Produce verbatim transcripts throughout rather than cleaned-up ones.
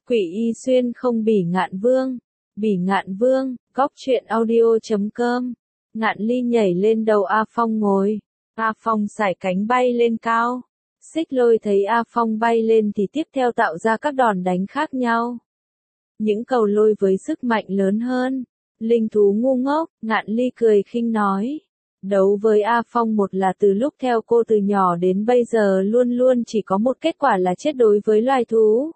Quỷ Y Xuyên không bỉ Ngạn Vương. Bỉ Ngạn Vương, góc truyện audio chấm com. Ngạn Ly nhảy lên đầu A Phong ngồi. A Phong sải cánh bay lên cao. Xích Lôi thấy A Phong bay lên thì tiếp theo tạo ra các đòn đánh khác nhau. Những cầu lôi với sức mạnh lớn hơn. Linh thú ngu ngốc, Ngạn Ly cười khinh nói. Đấu với A Phong một là từ lúc theo cô từ nhỏ đến bây giờ luôn luôn chỉ có một kết quả là chết đối với loài thú.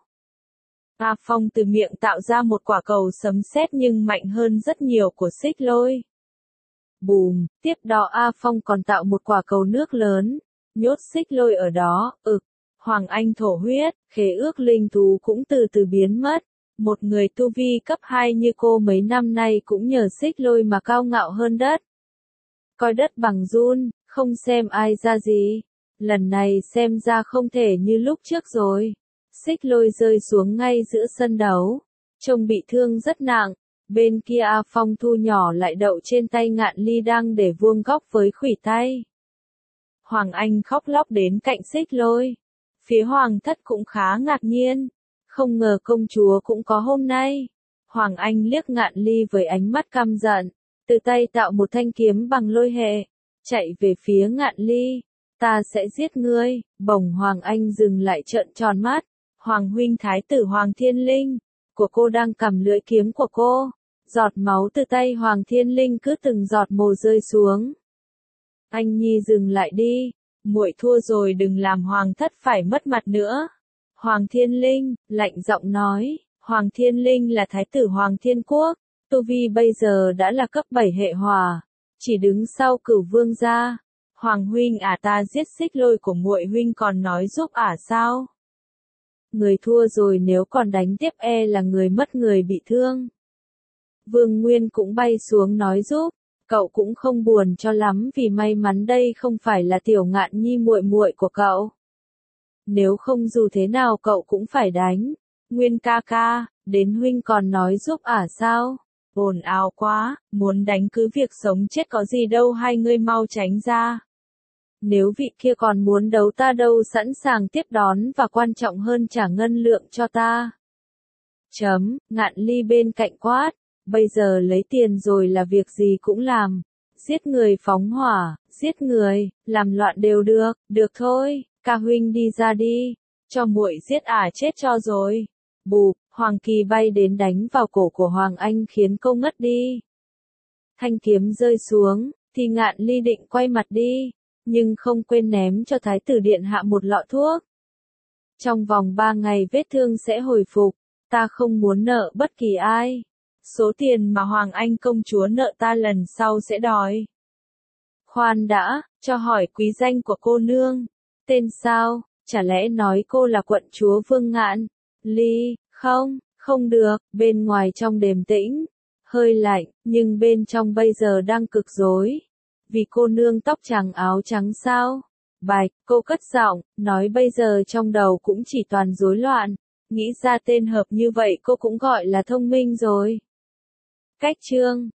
A Phong từ miệng tạo ra một quả cầu sấm sét nhưng mạnh hơn rất nhiều của Xích Lôi. Bùm, tiếp đó A Phong còn tạo một quả cầu nước lớn, nhốt Xích Lôi ở đó, ực. Hoàng Anh thổ huyết, khế ước linh thú cũng từ từ biến mất. Một người tu vi cấp hai như cô mấy năm nay cũng nhờ Xích Lôi mà cao ngạo hơn đất. Coi đất bằng run, không xem ai ra gì. Lần này xem ra không thể như lúc trước rồi. Xích Lôi rơi xuống ngay giữa sân đấu. Trông bị thương rất nặng. Bên kia A Phong thu nhỏ lại đậu trên tay Ngạn Ly đang để vuông góc với khuỷu tay. Hoàng Anh khóc lóc đến cạnh Xích Lôi. Phía Hoàng thất cũng khá ngạc nhiên. Không ngờ công chúa cũng có hôm nay. Hoàng Anh liếc Ngạn Ly với ánh mắt căm giận. Từ tay tạo một thanh kiếm bằng lôi hệ. Chạy về phía Ngạn Ly. Ta sẽ giết ngươi. Bỗng Hoàng Anh dừng lại trợn tròn mắt. Hoàng huynh thái tử Hoàng Thiên Linh của cô đang cầm lưỡi kiếm của cô. Giọt máu từ tay Hoàng Thiên Linh cứ từng giọt mồ rơi xuống. Anh Nhi dừng lại đi. Muội thua rồi, đừng làm Hoàng thất phải mất mặt nữa. Hoàng Thiên Linh lạnh giọng nói. Hoàng Thiên Linh là thái tử Hoàng Thiên Quốc. Tu vi bây giờ đã là cấp bảy hệ hỏa. Chỉ đứng sau Cửu Vương gia. Hoàng huynh à, ta giết Xích Lôi của muội huynh còn nói giúp à sao? Người thua rồi, nếu còn đánh tiếp e là người mất người bị thương. Vương Nguyên cũng bay xuống nói giúp. Cậu cũng không buồn cho lắm vì may mắn đây không phải là Tiểu Ngạn Nhi muội muội của cậu. Nếu không dù thế nào cậu cũng phải đánh. Nguyên ca ca, đến huynh còn nói giúp à sao? Ồn ào quá, muốn đánh cứ việc sống chết có gì đâu, hai ngươi mau tránh ra. Nếu vị kia còn muốn đấu ta đâu, sẵn sàng tiếp đón và quan trọng hơn trả ngân lượng cho ta. Chấm, Ngạn Ly bên cạnh quát. Bây giờ lấy tiền rồi là việc gì cũng làm. Giết người phóng hỏa, giết người, làm loạn đều được, được thôi, ca huynh đi ra đi. Cho muội giết ả chết cho rồi. Bụp, Hoàng Kỳ bay đến đánh vào cổ của Hoàng Anh khiến cô ngất đi. Thanh kiếm rơi xuống, thì Ngạn Ly định quay mặt đi, nhưng không quên ném cho Thái tử Điện Hạ một lọ thuốc. Trong vòng ba ngày vết thương sẽ hồi phục, ta không muốn nợ bất kỳ ai. Số tiền mà Hoàng Anh công chúa nợ ta lần sau sẽ đòi. Khoan đã, cho hỏi quý danh của cô nương. Tên sao, chả lẽ nói cô là quận chúa Vương Ngạn Ly? Không, không được, bên ngoài trong đêm tĩnh, hơi lạnh, nhưng bên trong bây giờ đang cực rối. Vì cô nương tóc trắng áo trắng sao? Bạch, cô cất giọng, nói bây giờ trong đầu cũng chỉ toàn rối loạn. Nghĩ ra tên hợp như vậy cô cũng gọi là thông minh rồi. Cách chương